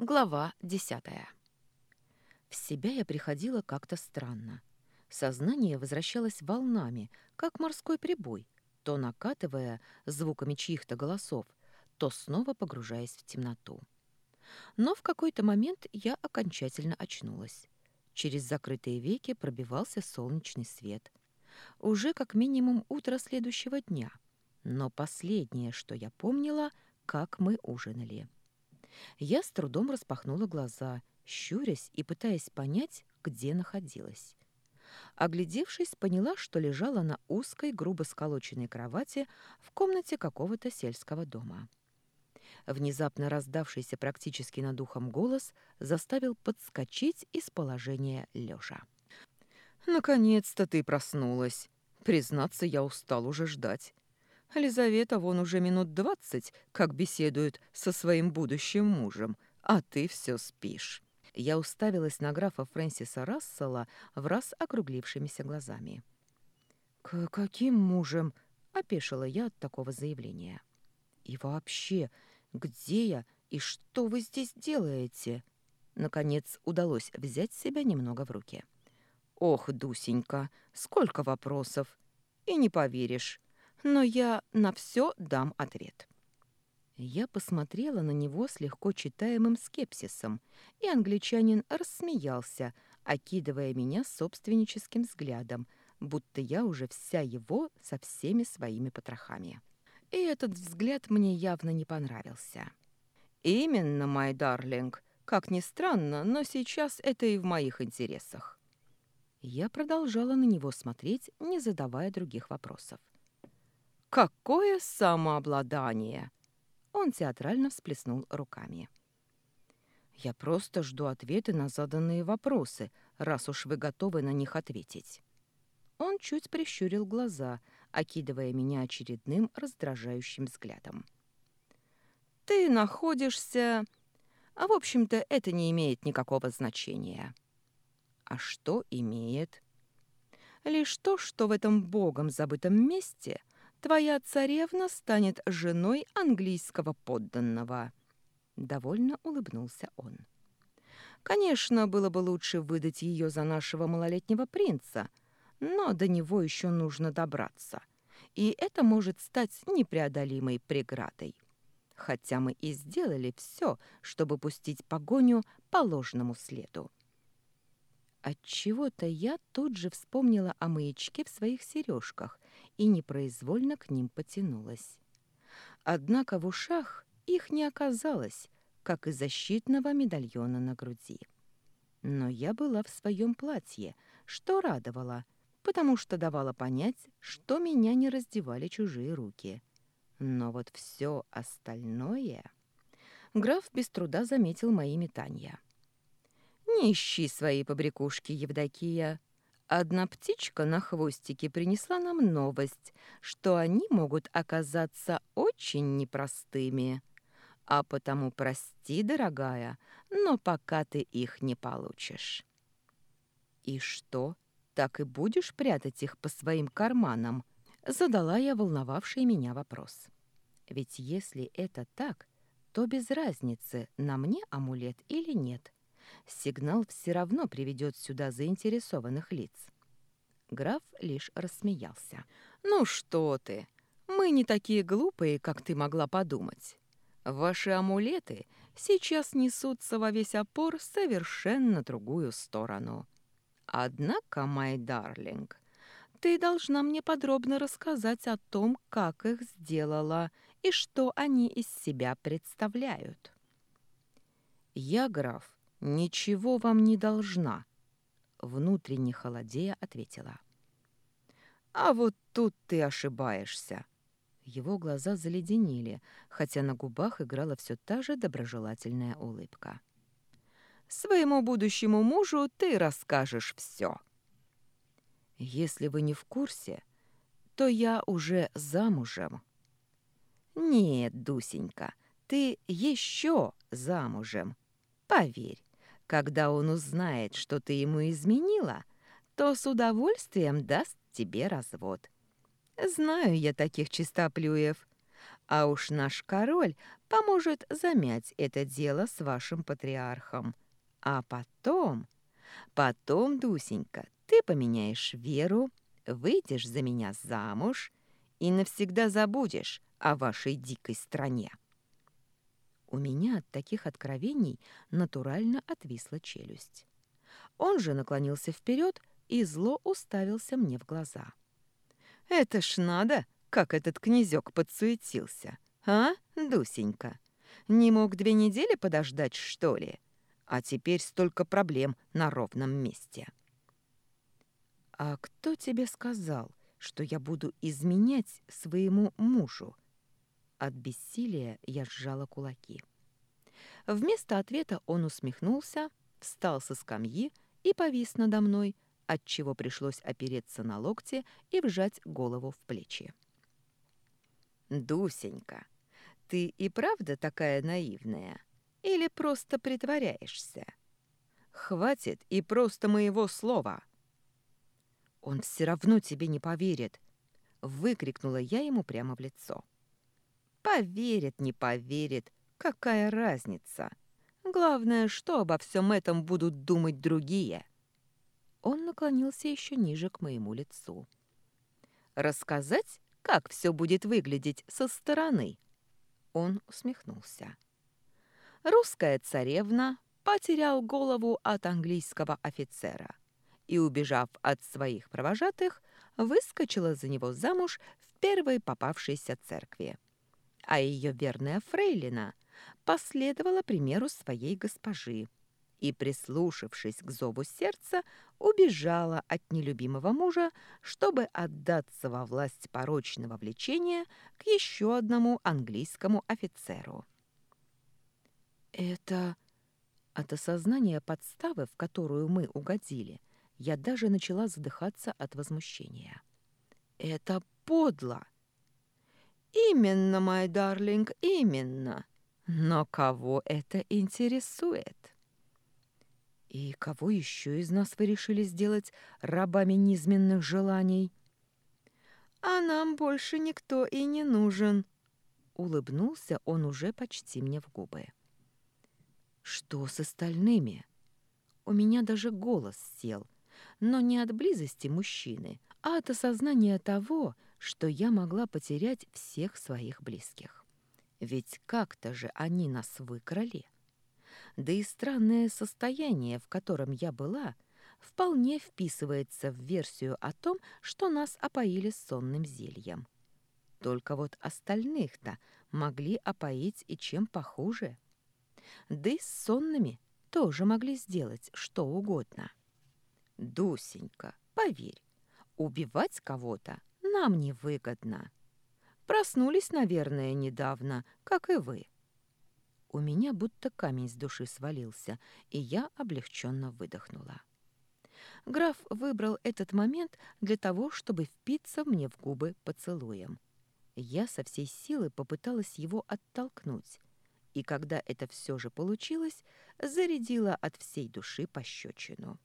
Глава 10. В себя я приходила как-то странно. Сознание возвращалось волнами, как морской прибой, то накатывая звуками чьих-то голосов, то снова погружаясь в темноту. Но в какой-то момент я окончательно очнулась. Через закрытые веки пробивался солнечный свет. Уже как минимум утро следующего дня. Но последнее, что я помнила, как мы ужинали. Я с трудом распахнула глаза, щурясь и пытаясь понять, где находилась. Оглядевшись, поняла, что лежала на узкой, грубо сколоченной кровати в комнате какого-то сельского дома. Внезапно раздавшийся практически над ухом голос заставил подскочить из положения лежа. «Наконец-то ты проснулась. Признаться, я устал уже ждать. Лизавета вон уже минут 20, как беседует со своим будущим мужем, а ты все спишь». Я уставилась на графа Фрэнсиса Рассела враз округлившимися глазами. Каким мужем?» — опешила я от такого заявления. «И вообще, где я и что вы здесь делаете?» Наконец удалось взять себя немного в руки. «Ох, Дусенька, сколько вопросов! И не поверишь, но я на все дам ответ». Я посмотрела на него с легко читаемым скепсисом, и англичанин рассмеялся, окидывая меня собственническим взглядом, будто я уже вся его со всеми своими потрохами. И этот взгляд мне явно не понравился. «Именно, мой дарлинг. Как ни странно, но сейчас это и в моих интересах». Я продолжала на него смотреть, не задавая других вопросов. «Какое самообладание!» Он театрально всплеснул руками. «Я просто жду ответы на заданные вопросы, раз уж вы готовы на них ответить». Он чуть прищурил глаза, окидывая меня очередным раздражающим взглядом. «Ты находишься... А, в общем-то, это не имеет никакого значения». «А что имеет?» «Лишь то, что в этом богом забытом месте твоя царевна станет женой английского подданного». Довольно улыбнулся он. «Конечно, было бы лучше выдать ее за нашего малолетнего принца, но до него еще нужно добраться, и это может стать непреодолимой преградой. Хотя мы и сделали все, чтобы пустить погоню по ложному следу». Отчего-то я тут же вспомнила о маячке в своих сережках и непроизвольно к ним потянулась. Однако в ушах их не оказалось, как и защитного медальона на груди. Но я была в своем платье, что радовало, потому что давало понять, что меня не раздевали чужие руки. Но вот все остальное... Граф без труда заметил мои метания. «Не ищи свои побрякушки, Евдокия. Одна птичка на хвостике принесла нам новость, что они могут оказаться очень непростыми. А потому прости, дорогая, но пока ты их не получишь». «И что, так и будешь прятать их по своим карманам?» Задала я волновавший меня вопрос. «Ведь если это так, то без разницы, на мне амулет или нет. Сигнал все равно приведет сюда заинтересованных лиц». Граф лишь рассмеялся. «Ну что ты! Мы не такие глупые, как ты могла подумать. Ваши амулеты сейчас несутся во весь опор в совершенно другую сторону. Однако, мой дарлинг, ты должна мне подробно рассказать о том, как их сделала и что они из себя представляют». «Я, граф, ничего вам не должна», — внутренне холодея ответила. «А вот тут ты ошибаешься». Его глаза заледенели, хотя на губах играла все та же доброжелательная улыбка. «Своему будущему мужу ты расскажешь все. Если вы не в курсе, то я уже замужем». «Нет, Дусенька, ты еще замужем. Поверь, когда он узнает, что ты ему изменила, то с удовольствием даст тебе развод. Знаю я таких чистоплюев. А уж наш король поможет замять это дело с вашим патриархом. А потом, Дусенька, ты поменяешь веру, выйдешь за меня замуж и навсегда забудешь о вашей дикой стране». У меня от таких откровений натурально отвисла челюсть. Он же наклонился вперед и зло уставился мне в глаза. «Это ж надо, как этот князёк подсуетился, а, Дусенька? Не мог 2 недели подождать, что ли? А теперь столько проблем на ровном месте». «А кто тебе сказал, что я буду изменять своему мужу?» От бессилия я сжала кулаки. Вместо ответа он усмехнулся, встал со скамьи и повис надо мной, отчего пришлось опереться на локти и вжать голову в плечи. «Дусенька, ты и правда такая наивная? Или просто притворяешься? Хватит и просто моего слова!» «Он все равно тебе не поверит!» — выкрикнула я ему прямо в лицо. «Поверит, не поверит, какая разница? Главное, что обо всем этом будут думать другие». Он наклонился еще ниже к моему лицу. «Рассказать, как все будет выглядеть со стороны?» Он усмехнулся. Русская царевна потерял голову от английского офицера и, убежав от своих провожатых, выскочила за него замуж в первой попавшейся церкви. А ее верная фрейлина последовала примеру своей госпожи и, прислушавшись к зову сердца, убежала от нелюбимого мужа, чтобы отдаться во власть порочного влечения к еще одному английскому офицеру. Это... От осознания подставы, в которую мы угодили, я даже начала задыхаться от возмущения. Это подло! Именно, мой дарлинг, именно. Но кого это интересует? И кого еще из нас вы решили сделать рабами низменных желаний? А нам больше никто и не нужен. Улыбнулся он уже почти мне в губы. Что с остальными? У меня даже голос сел, но не от близости мужчины, а от осознания того, что я могла потерять всех своих близких. Ведь как-то же они нас выкрали. Да и странное состояние, в котором я была, вполне вписывается в версию о том, что нас опоили сонным зельем. Только вот остальных-то могли опоить и чем похуже. Да и с сонными тоже могли сделать что угодно. Дусенька, поверь, убивать кого-то нам невыгодно. Проснулись, наверное, недавно, как и вы. У меня будто камень с души свалился, и я облегченно выдохнула. Граф выбрал этот момент для того, чтобы впиться мне в губы поцелуем. Я со всей силы попыталась его оттолкнуть, и когда это все же получилось, зарядила от всей души пощечину.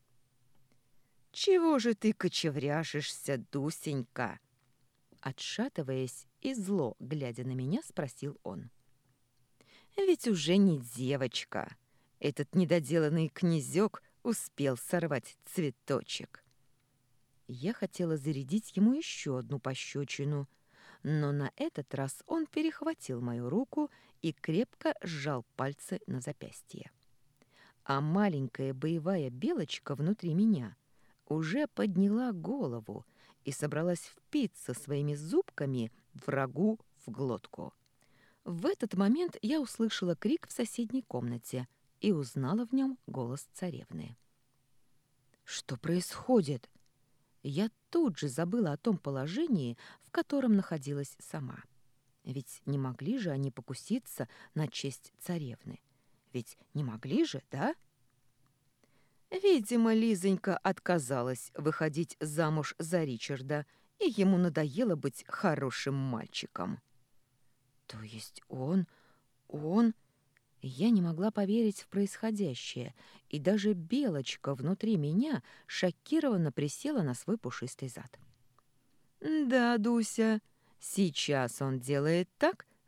«Чего же ты кочевряжешься, Дусенька?» Отшатываясь и зло, глядя на меня, спросил он. «Ведь уже не девочка. Этот недоделанный князёк успел сорвать цветочек». Я хотела зарядить ему еще одну пощечину, но на этот раз он перехватил мою руку и крепко сжал пальцы на запястье. А маленькая боевая белочка внутри меня уже подняла голову и собралась впиться своими зубками врагу в глотку. В этот момент я услышала крик в соседней комнате и узнала в нем голос царевны. «Что происходит?» Я тут же забыла о том положении, в котором находилась сама. Ведь не могли же они покуситься на честь царевны? Ведь не могли же, да? Видимо, Лизонька отказалась выходить замуж за Ричарда, и ему надоело быть хорошим мальчиком. То есть он... Я не могла поверить в происходящее, и даже белочка внутри меня шокированно присела на свой пушистый зад. «Да, Дуся, сейчас он делает так,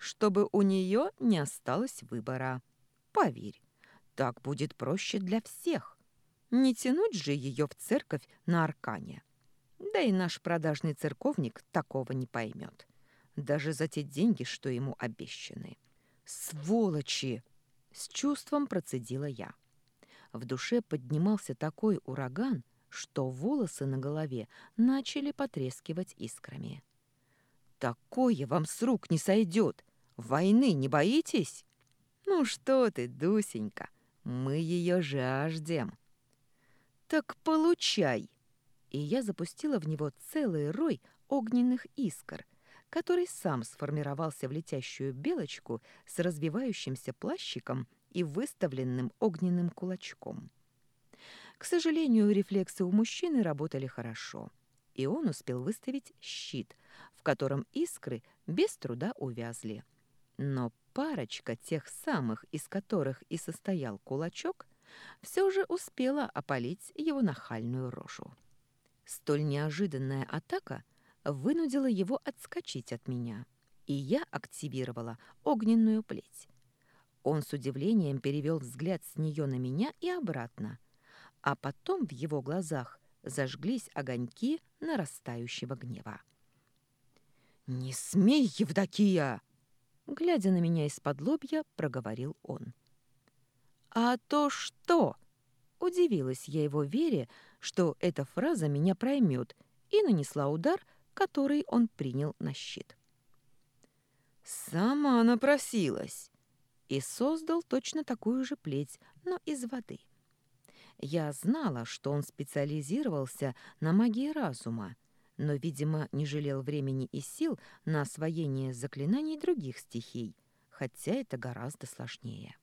чтобы у нее не осталось выбора. Поверь, так будет проще для всех. Не тянуть же ее в церковь на аркане. Да и наш продажный церковник такого не поймет. Даже за те деньги, что ему обещаны. «Сволочи!» — с чувством процедила я. В душе поднимался такой ураган, что волосы на голове начали потрескивать искрами. «Такое вам с рук не сойдет! Войны не боитесь?» «Ну что ты, Дусенька, мы ее жаждем!» «Так получай!» И я запустила в него целый рой огненных искр, который сам сформировался в летящую белочку с развивающимся плащиком и выставленным огненным кулачком. К сожалению, рефлексы у мужчины работали хорошо, и он успел выставить щит, в котором искры без труда увязли. Но парочка тех самых, из которых и состоял кулачок, все же успела опалить его нахальную рожу. Столь неожиданная атака вынудила его отскочить от меня, и я активировала огненную плеть. Он с удивлением перевел взгляд с нее на меня и обратно, а потом в его глазах зажглись огоньки нарастающего гнева. «Не смей, Евдокия!» Глядя на меня из-под лобья, проговорил он. «А то что?» Удивилась я его вере, что эта фраза меня проймет, и нанесла удар, который он принял на щит. «Сама напросилась!» И создал точно такую же плеть, но из воды. Я знала, что он специализировался на магии разума, но, видимо, не жалел времени и сил на освоение заклинаний других стихий, хотя это гораздо сложнее.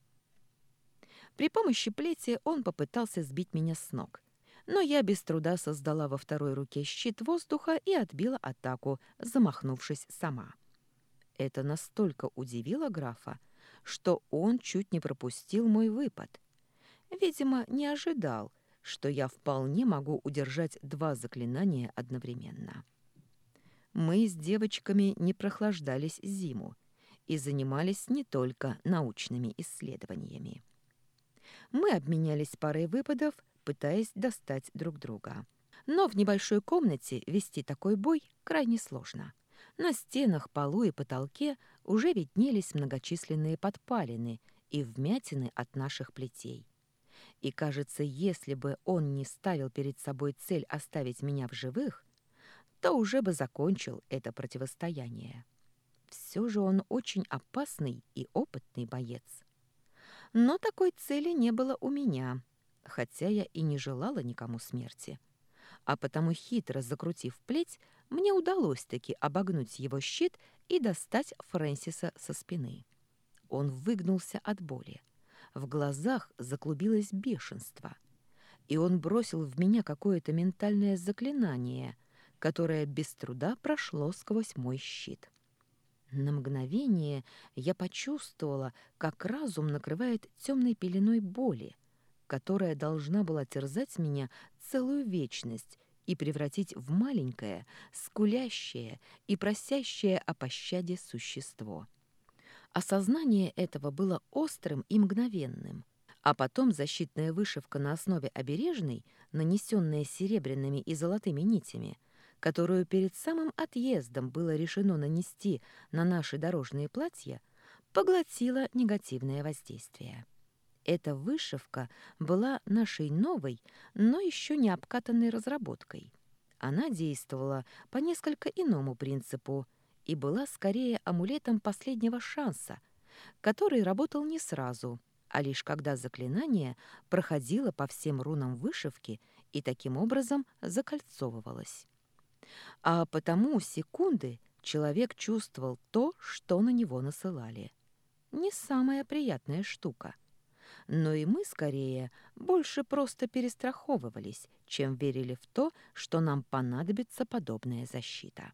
При помощи плети он попытался сбить меня с ног, но я без труда создала во второй руке щит воздуха и отбила атаку, замахнувшись сама. Это настолько удивило графа, что он чуть не пропустил мой выпад. Видимо, не ожидал, что я вполне могу удержать два заклинания одновременно. Мы с девочками не прохлаждались зиму и занимались не только научными исследованиями. Мы обменялись парой выпадов, пытаясь достать друг друга. Но в небольшой комнате вести такой бой крайне сложно. На стенах, полу и потолке уже виднелись многочисленные подпалины и вмятины от наших плетей. И, кажется, если бы он не ставил перед собой цель оставить меня в живых, то уже бы закончил это противостояние. Все же он очень опасный и опытный боец. Но такой цели не было у меня, хотя я и не желала никому смерти. А потому, хитро закрутив плеть, мне удалось таки обогнуть его щит и достать Фрэнсиса со спины. Он выгнулся от боли. В глазах заклубилось бешенство. И он бросил в меня какое-то ментальное заклинание, которое без труда прошло сквозь мой щит. На мгновение я почувствовала, как разум накрывает темной пеленой боли, которая должна была терзать меня целую вечность и превратить в маленькое, скулящее и просящее о пощаде существо. Осознание этого было острым и мгновенным, а потом защитная вышивка на основе обережной, нанесенная серебряными и золотыми нитями, которую перед самым отъездом было решено нанести на наши дорожные платья, поглотила негативное воздействие. Эта вышивка была нашей новой, но еще не обкатанной разработкой. Она действовала по несколько иному принципу и была скорее амулетом последнего шанса, который работал не сразу, а лишь когда заклинание проходило по всем рунам вышивки и таким образом закольцовывалось. А потому секунды человек чувствовал то, что на него насылали. Не самая приятная штука. Но и мы, скорее, больше просто перестраховывались, чем верили в то, что нам понадобится подобная защита.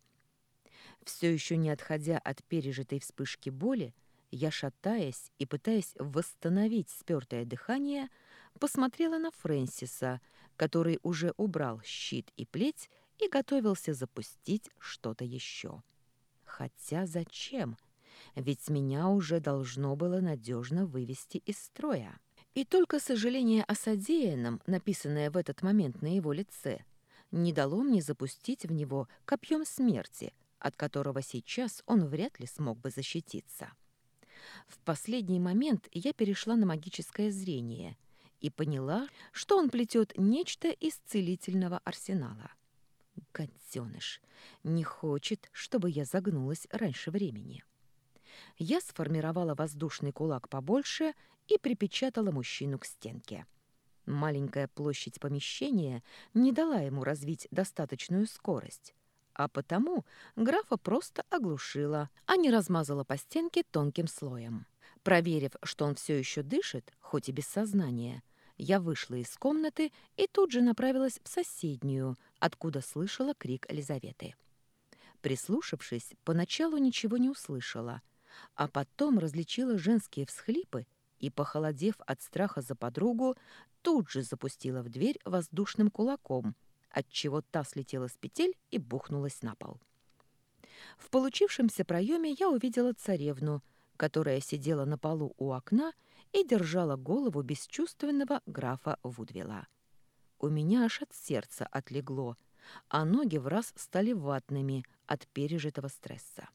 Все еще не отходя от пережитой вспышки боли, я, шатаясь и пытаясь восстановить спёртое дыхание, посмотрела на Фрэнсиса, который уже убрал щит и плеть и готовился запустить что-то еще. Хотя зачем? ведь меня уже должно было надежно вывести из строя. И только сожаление о содеянном, написанное в этот момент на его лице, не дало мне запустить в него копьем смерти, от которого сейчас он вряд ли смог бы защититься. В последний момент я перешла на магическое зрение и поняла, что он плетет нечто из целительного арсенала. Гаденыш, не хочет, чтобы я загнулась раньше времени. Я сформировала воздушный кулак побольше и припечатала мужчину к стенке. Маленькая площадь помещения не дала ему развить достаточную скорость, а потому графа просто оглушила, а не размазала по стенке тонким слоем. Проверив, что он все еще дышит, хоть и без сознания, я вышла из комнаты и тут же направилась в соседнюю, откуда слышала крик Елизаветы. Прислушавшись, поначалу ничего не услышала, а потом различила женские всхлипы и, похолодев от страха за подругу, тут же запустила в дверь воздушным кулаком, отчего та слетела с петель и бухнулась на пол. В получившемся проеме я увидела царевну, которая сидела на полу у окна и держала голову бесчувственного графа Вудвилла. У меня аж от сердца отлегло, а ноги враз стали ватными от пережитого стресса.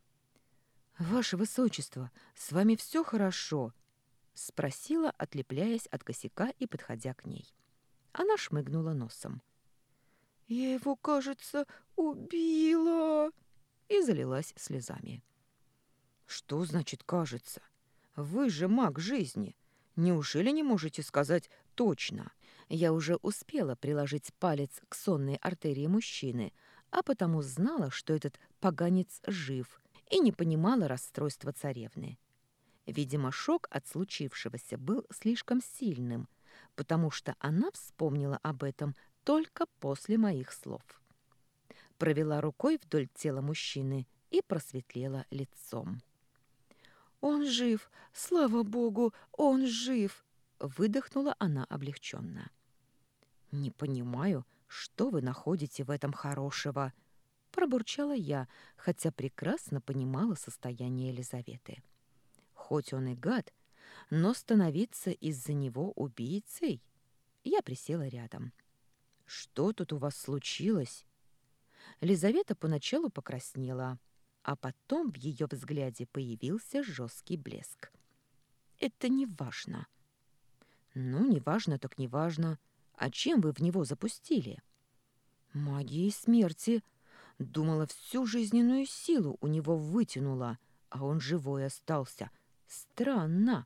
«Ваше Высочество, с вами все хорошо?» — спросила, отлепляясь от косяка и подходя к ней. Она шмыгнула носом. «Я его, кажется, убила!» и залилась слезами. «Что значит «кажется»? Вы же маг жизни. Неужели не можете сказать точно?» Я уже успела приложить палец к сонной артерии мужчины, а потому знала, что этот поганец жив, и не понимала расстройства царевны. Видимо, шок от случившегося был слишком сильным, потому что она вспомнила об этом только после моих слов. Провела рукой вдоль тела мужчины и просветлела лицом. «Он жив! Слава богу, он жив!» — выдохнула она облегченно. «Не понимаю, что вы находите в этом хорошего?» — пробурчала я, хотя прекрасно понимала состояние Елизаветы. Хоть он и гад, но становиться из-за него убийцей? Я присела рядом. «Что тут у вас случилось?» Лизавета поначалу покраснела, а потом в ее взгляде появился жесткий блеск. «Это не важно». «Ну, не важно так не важно. А чем вы в него запустили?» «Магией смерти. Думала, всю жизненную силу у него вытянула, а он живой остался. Странно».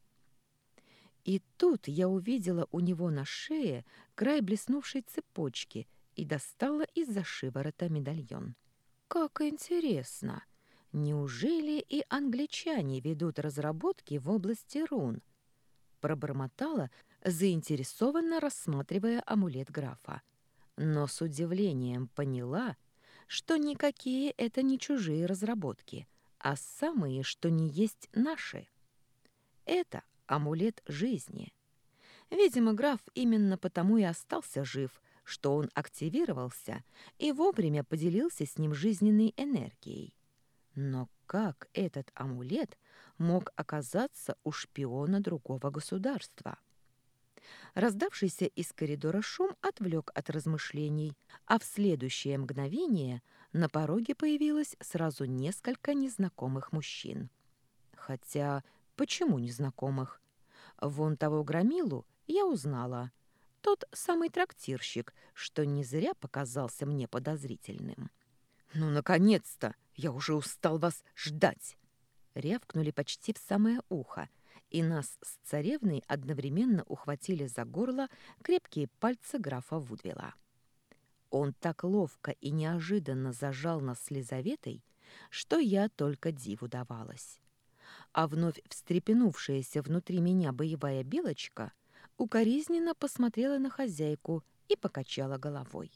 И тут я увидела у него на шее край блеснувшей цепочки и достала из-за шиворота медальон. «Как интересно! Неужели и англичане ведут разработки в области рун?» Пробормотала, заинтересованно рассматривая амулет графа. Но с удивлением поняла, что никакие это не чужие разработки, а самые, что ни есть наши. Это амулет жизни. Видимо, граф именно потому и остался жив, что он активировался и вовремя поделился с ним жизненной энергией. Но как этот амулет мог оказаться у шпиона другого государства? Раздавшийся из коридора шум отвлек от размышлений, а в следующее мгновение на пороге появилось сразу несколько незнакомых мужчин. Хотя, почему незнакомых? Вон того громилу я узнала. Тот самый трактирщик, что не зря показался мне подозрительным. «Ну, наконец-то! Я уже устал вас ждать!» Рявкнули почти в самое ухо, и нас с царевной одновременно ухватили за горло крепкие пальцы графа Вудвилла. Он так ловко и неожиданно зажал нас с Лизаветой, что я только диву давалась. А вновь встрепенувшаяся внутри меня боевая белочка укоризненно посмотрела на хозяйку и покачала головой.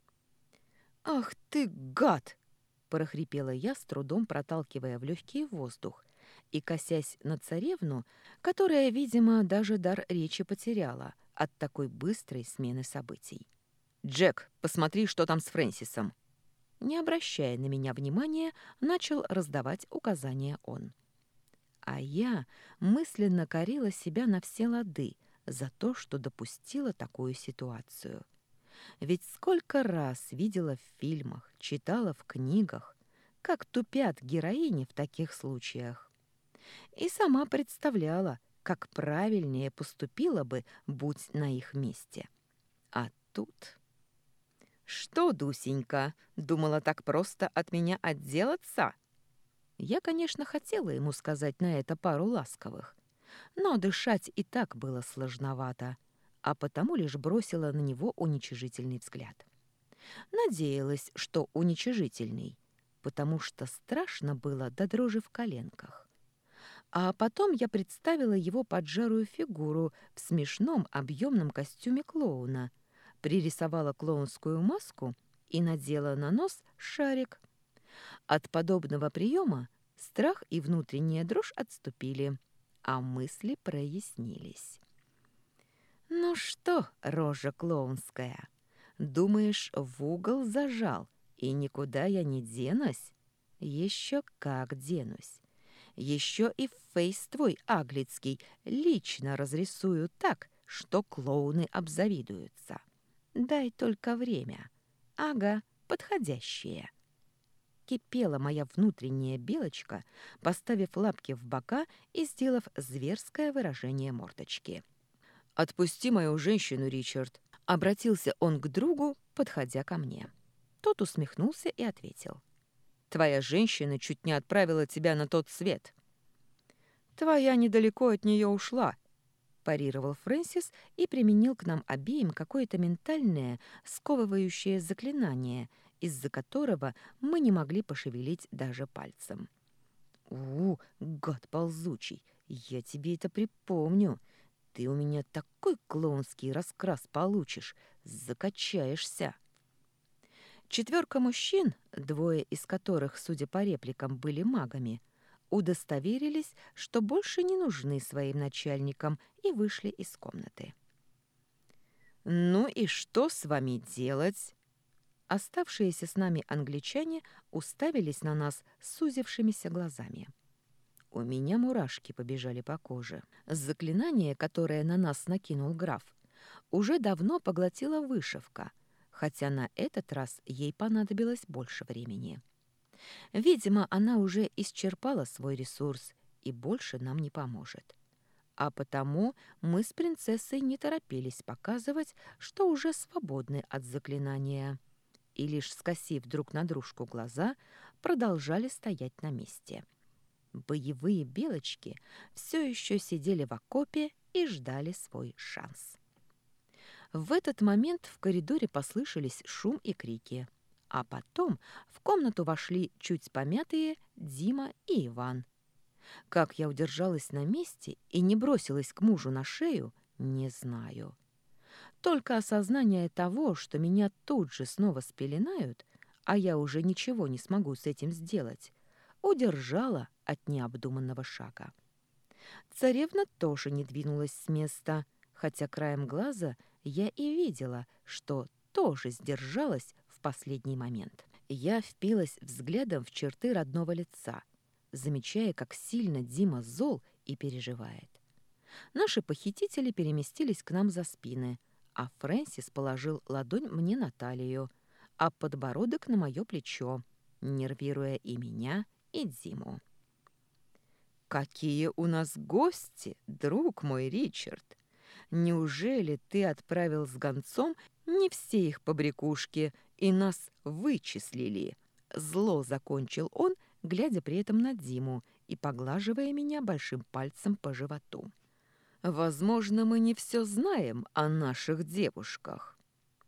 «Ах ты, гад!» — прохрипела я, с трудом проталкивая в легкий воздух и косясь на царевну, которая, видимо, даже дар речи потеряла от такой быстрой смены событий. «Джек, посмотри, что там с Фрэнсисом!» Не обращая на меня внимания, начал раздавать указания он. А я мысленно корила себя на все лады за то, что допустила такую ситуацию. Ведь сколько раз видела в фильмах, читала в книгах, как тупят героини в таких случаях. И сама представляла, как правильнее поступила бы, будь на их месте. А тут... «Что, Дусенька, думала так просто от меня отделаться?» Я, конечно, хотела ему сказать на это пару ласковых, но дышать и так было сложновато, а потому лишь бросила на него уничижительный взгляд. Надеялась, что уничижительный, потому что страшно было до дрожи в коленках. А потом я представила его поджарую фигуру в смешном объемном костюме клоуна, пририсовала клоунскую маску и надела на нос шарик. От подобного приема страх и внутренняя дрожь отступили, а мысли прояснились. «Ну что, рожа клоунская, думаешь, в угол зажал, и никуда я не денусь? Еще как денусь. Еще и фейс твой аглицкий лично разрисую так, что клоуны обзавидуются. Дай только время. Ага, подходящее». Кипела моя внутренняя белочка, поставив лапки в бока и сделав зверское выражение мордочки. «Отпусти мою женщину, Ричард!» — обратился он к другу, подходя ко мне. Тот усмехнулся и ответил. «Твоя женщина чуть не отправила тебя на тот свет». «Твоя недалеко от нее ушла», — парировал Фрэнсис и применил к нам обеим какое-то ментальное, сковывающее заклинание, из-за которого мы не могли пошевелить даже пальцем. Гад ползучий, я тебе это припомню. Ты у меня такой клоунский раскрас получишь, закачаешься». Четверка мужчин, двое из которых, судя по репликам, были магами, удостоверились, что больше не нужны своим начальникам, и вышли из комнаты. «Ну и что с вами делать?» Оставшиеся с нами англичане уставились на нас сузившимися глазами. У меня мурашки побежали по коже. Заклинание, которое на нас накинул граф, уже давно поглотила вышивка, хотя на этот раз ей понадобилось больше времени. Видимо, она уже исчерпала свой ресурс и больше нам не поможет. А потому мы с принцессой не торопились показывать, что уже свободны от заклинания, и лишь скосив друг на дружку глаза, продолжали стоять на месте. Боевые белочки все еще сидели в окопе и ждали свой шанс. В этот момент в коридоре послышались шум и крики, а потом в комнату вошли чуть помятые Дима и Иван. Как я удержалась на месте и не бросилась к мужу на шею, не знаю. Только осознание того, что меня тут же снова спеленают, а я уже ничего не смогу с этим сделать, удержало от необдуманного шага. Царевна тоже не двинулась с места, хотя краем глаза я и видела, что тоже сдержалась в последний момент. Я впилась взглядом в черты родного лица, замечая, как сильно Дима зол и переживает. Наши похитители переместились к нам за спины, а Фрэнсис положил ладонь мне на талию, а подбородок на мое плечо, нервируя и меня, и Диму. «Какие у нас гости, друг мой Ричард! Неужели ты отправил с гонцом не все их побрякушки и нас вычислили?» Зло закончил он, глядя при этом на Диму и поглаживая меня большим пальцем по животу. «Возможно, мы не все знаем о наших девушках».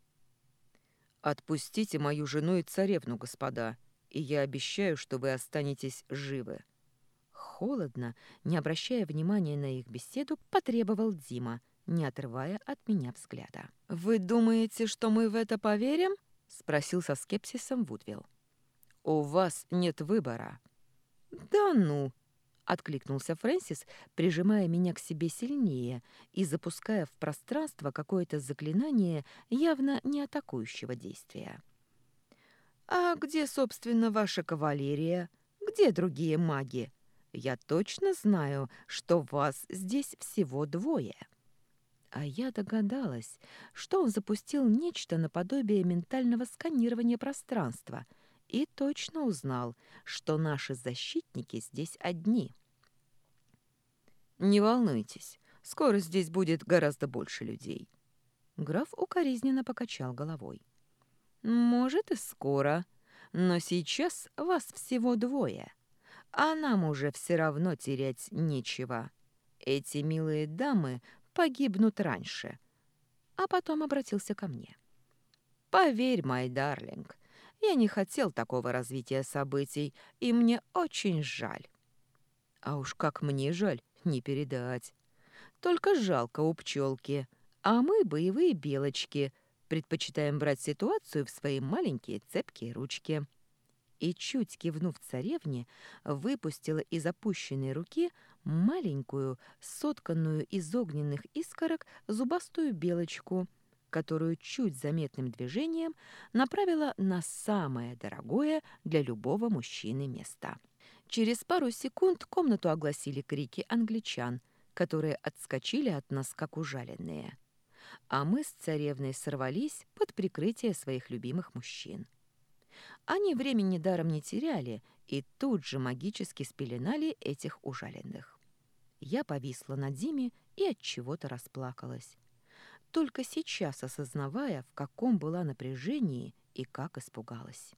«Отпустите мою жену и царевну, господа, и я обещаю, что вы останетесь живы». Холодно, не обращая внимания на их беседу, потребовал Дима, не отрывая от меня взгляда. «Вы думаете, что мы в это поверим?» — спросил со скепсисом Вудвилл. «У вас нет выбора». «Да ну!» — откликнулся Фрэнсис, прижимая меня к себе сильнее и запуская в пространство какое-то заклинание явно не атакующего действия. «А где, собственно, ваша кавалерия? Где другие маги? Я точно знаю, что вас здесь всего двое». А я догадалась, что он запустил нечто наподобие ментального сканирования пространства и точно узнал, что наши защитники здесь одни. «Не волнуйтесь, скоро здесь будет гораздо больше людей». Граф укоризненно покачал головой. «Может, и скоро, но сейчас вас всего двое, а нам уже все равно терять нечего. Эти милые дамы погибнут раньше». А потом обратился ко мне. «Поверь, мой дарлинг, я не хотел такого развития событий, и мне очень жаль». А уж как мне жаль, не передать. Только жалко у пчелки, а мы, боевые белочки, предпочитаем брать ситуацию в свои маленькие цепкие ручки. И, чуть кивнув царевне, выпустила из опущенной руки маленькую, сотканную из огненных искорок, зубастую белочку, которую чуть заметным движением направила на самое дорогое для любого мужчины место. Через пару секунд комнату огласили крики англичан, которые отскочили от нас, как ужаленные. А мы с царевной сорвались под прикрытие своих любимых мужчин. Они времени даром не теряли и тут же магически спеленали этих ужаленных. Я повисла над Диме и от чего-то расплакалась, только сейчас осознавая, в каком была напряжении и как испугалась.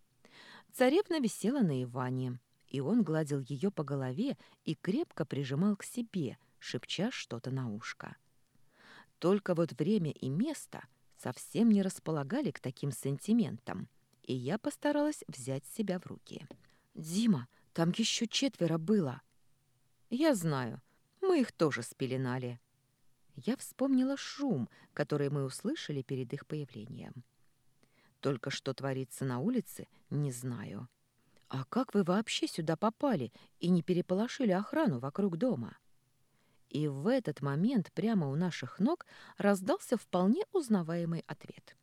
Царевна висела на Иване, и он гладил ее по голове и крепко прижимал к себе, шепча что-то на ушко. Только вот время и место совсем не располагали к таким сантиментам, и я постаралась взять себя в руки. «Дима, там еще 4 было». «Я знаю, мы их тоже спеленали». Я вспомнила шум, который мы услышали перед их появлением. Только что творится на улице, не знаю. «А как вы вообще сюда попали и не переполошили охрану вокруг дома?» И в этот момент прямо у наших ног раздался вполне узнаваемый ответ.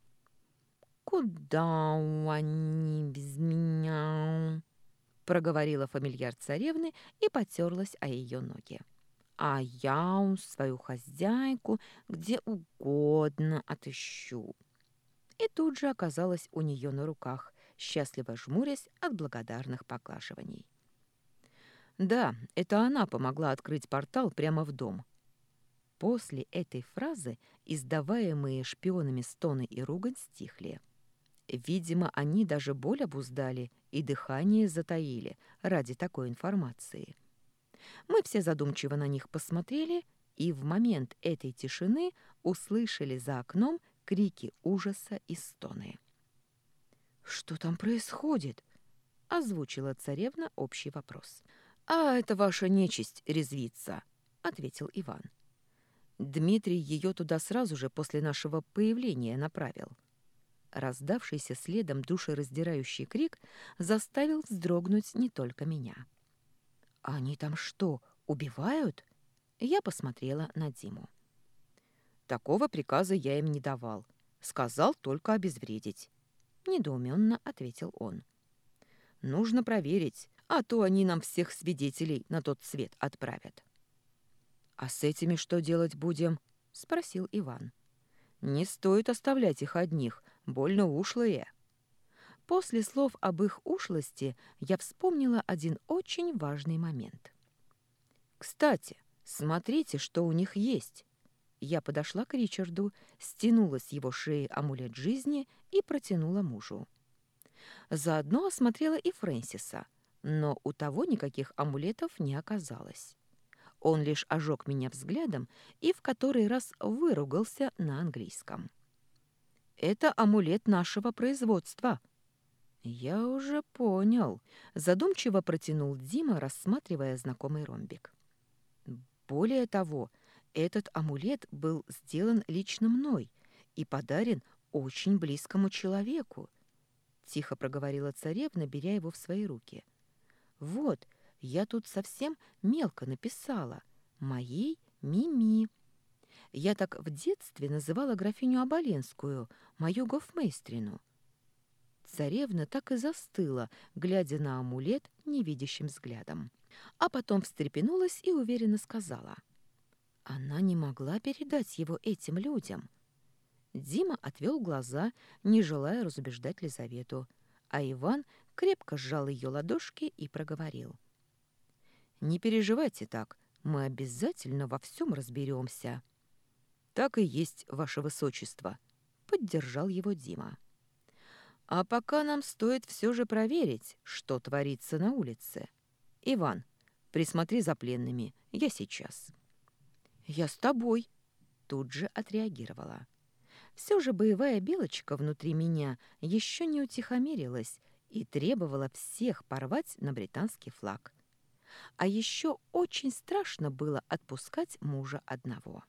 «Куда они без меня?» — проговорила фамильяр царевны и потерлась о ее ноги. «А я свою хозяйку где угодно отыщу». И тут же оказалась у нее на руках, счастливо жмурясь от благодарных поглаживаний. Да, это она помогла открыть портал прямо в дом. После этой фразы издаваемые шпионами стоны и ругань стихли. Видимо, они даже боль обуздали и дыхание затаили ради такой информации. Мы все задумчиво на них посмотрели и в момент этой тишины услышали за окном крики ужаса и стоны. «Что там происходит?» — озвучила царевна общий вопрос. «А это ваша нечисть резвится», — ответил Иван. Дмитрий ее туда сразу же после нашего появления направил. Раздавшийся следом душераздирающий крик заставил вздрогнуть не только меня. «Они там что, убивают?» Я посмотрела на Диму. «Такого приказа я им не давал. Сказал только обезвредить», — недоуменно ответил он. «Нужно проверить, а то они нам всех свидетелей на тот свет отправят». «А с этими что делать будем?» — спросил Иван. «Не стоит оставлять их одних, больно ушлые». После слов об их ушлости я вспомнила один очень важный момент. «Кстати, смотрите, что у них есть». Я подошла к Ричарду, стянула с его шеи амулет жизни и протянула мужу. Заодно осмотрела и Фрэнсиса, но у того никаких амулетов не оказалось. Он лишь ожег меня взглядом и в который раз выругался на английском. «Это амулет нашего производства». «Я уже понял», — задумчиво протянул Дима, рассматривая знакомый ромбик. «Более того, этот амулет был сделан лично мной и подарен очень близкому человеку», — тихо проговорила царевна, беря его в свои руки. «Вот, я тут совсем мелко написала. Моей Мими. Я так в детстве называла графиню Оболенскую, мою гофмейстрину». Царевна так и застыла, глядя на амулет невидящим взглядом. А потом встрепенулась и уверенно сказала. Она не могла передать его этим людям. Дима отвел глаза, не желая разубеждать Лизавету, а Иван крепко сжал ее ладошки и проговорил. «Не переживайте так, мы обязательно во всем разберемся». «Так и есть, ваше высочество», — поддержал его Дима. «А пока нам стоит все же проверить, что творится на улице. Иван, присмотри за пленными, я сейчас». «Я с тобой», — тут же отреагировала. Все же боевая белочка внутри меня еще не утихомирилась и требовала всех порвать на британский флаг. А еще очень страшно было отпускать мужа одного.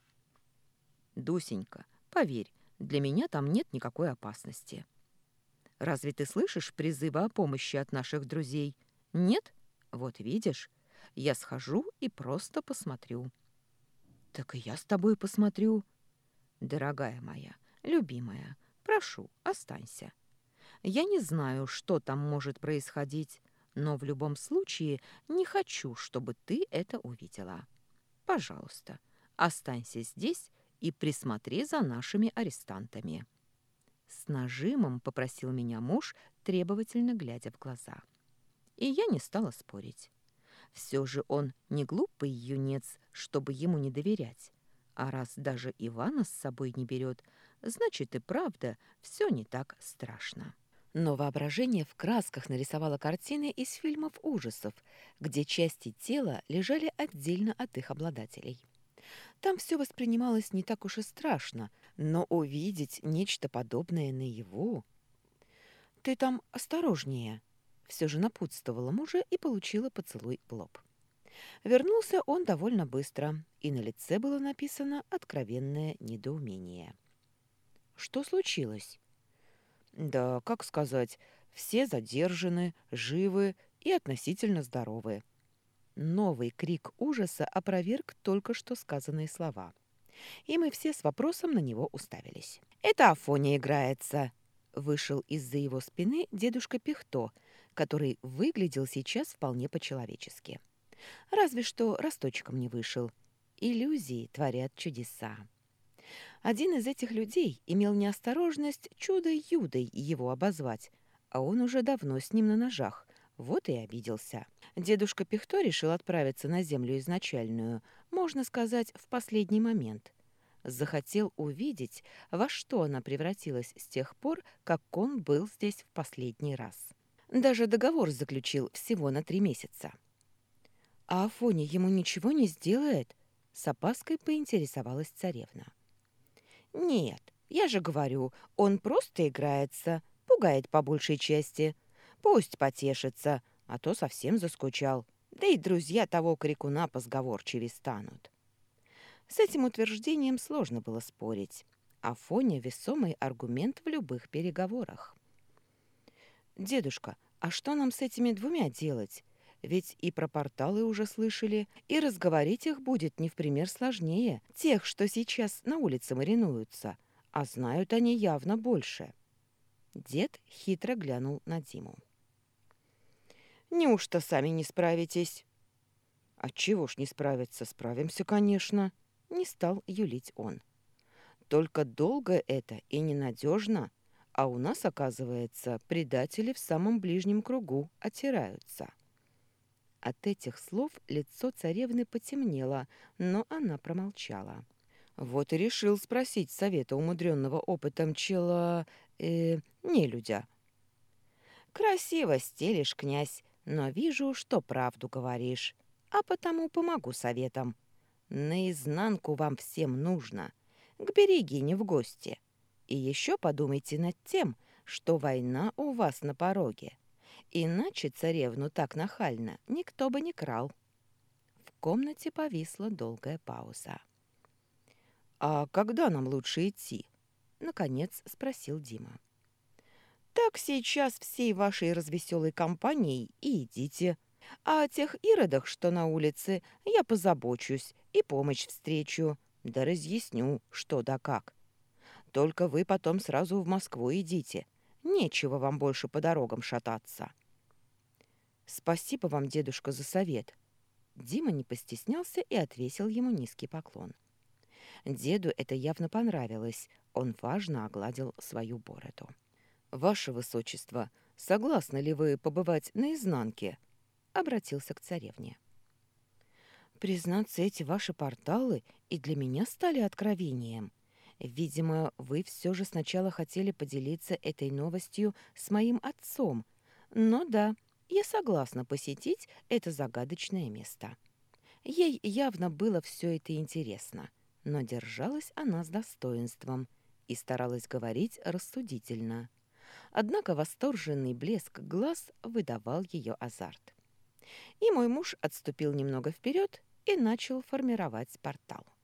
«Дусенька, поверь, для меня там нет никакой опасности. Разве ты слышишь призывы о помощи от наших друзей? Нет? Вот видишь, я схожу и просто посмотрю». «Так и я с тобой посмотрю». «Дорогая моя, любимая, прошу, останься. Я не знаю, что там может происходить, но в любом случае не хочу, чтобы ты это увидела. Пожалуйста, останься здесь и присмотри за нашими арестантами». С нажимом попросил меня муж, требовательно глядя в глаза. И я не стала спорить. Все же он не глупый юнец, чтобы ему не доверять. А раз даже Ивана с собой не берет, значит и правда все не так страшно. Но воображение в красках нарисовало картины из фильмов ужасов, где части тела лежали отдельно от их обладателей. Там все воспринималось не так уж и страшно, но увидеть нечто подобное наяву... «Ты там осторожнее», — все же напутствовала мужа и получила поцелуй в лоб. Вернулся он довольно быстро, и на лице было написано откровенное недоумение. «Что случилось?» «Да, как сказать, все задержаны, живы и относительно здоровы». Новый крик ужаса опроверг только что сказанные слова. И мы все с вопросом на него уставились. «Это Афоня играется!» Вышел из-за его спины дедушка Пихто, который выглядел сейчас вполне по-человечески. Разве что росточком не вышел. Иллюзии творят чудеса. Один из этих людей имел неосторожность чудо-юдой его обозвать, а он уже давно с ним на ножах, вот и обиделся. Дедушка Пихто решил отправиться на землю изначальную, можно сказать, в последний момент. Захотел увидеть, во что она превратилась с тех пор, как он был здесь в последний раз. Даже договор заключил всего на 3 месяца. «А Афоня ему ничего не сделает?» — с опаской поинтересовалась царевна. «Нет, я же говорю, он просто играется, пугает по большей части. Пусть потешится, а то совсем заскучал. Да и друзья того крикуна позговорчивее станут». С этим утверждением сложно было спорить. Афоня — весомый аргумент в любых переговорах. «Дедушка, а что нам с этими двумя делать? Ведь и про порталы уже слышали, и разговорить их будет не в пример сложнее тех, что сейчас на улице маринуются, а знают они явно больше». Дед хитро глянул на Диму. «Неужто сами не справитесь?» «Отчего ж не справиться? Справимся, конечно», — не стал юлить он. «Только долго это и ненадежно, а у нас, оказывается, предатели в самом ближнем кругу отираются». От этих слов лицо царевны потемнело, но она промолчала. Вот и решил спросить совета умудренного опытом нелюдя. «Красиво стелишь, князь, но вижу, что правду говоришь, а потому помогу советом. Наизнанку вам всем нужно, к берегине в гости. И еще подумайте над тем, что война у вас на пороге. Иначе царевну так нахально никто бы не крал». В комнате повисла долгая пауза. «А когда нам лучше идти?» — наконец спросил Дима. «Так сейчас всей вашей развеселой компанией и идите. А о тех иродах, что на улице, я позабочусь и помощь встречу, да разъясню, что да как. Только вы потом сразу в Москву идите. Нечего вам больше по дорогам шататься». «Спасибо вам, дедушка, за совет», Дима не постеснялся и отвесил ему низкий поклон. Деду это явно понравилось. Он важно огладил свою бороду. «Ваше высочество, согласны ли вы побывать наизнанке?» — обратился к царевне. «Признаться, эти ваши порталы и для меня стали откровением. Видимо, вы все же сначала хотели поделиться этой новостью с моим отцом. Но да, я согласна посетить это загадочное место». Ей явно было все это интересно, но держалась она с достоинством и старалась говорить рассудительно. Однако восторженный блеск глаз выдавал ее азарт. И мой муж отступил немного вперед и начал формировать портал.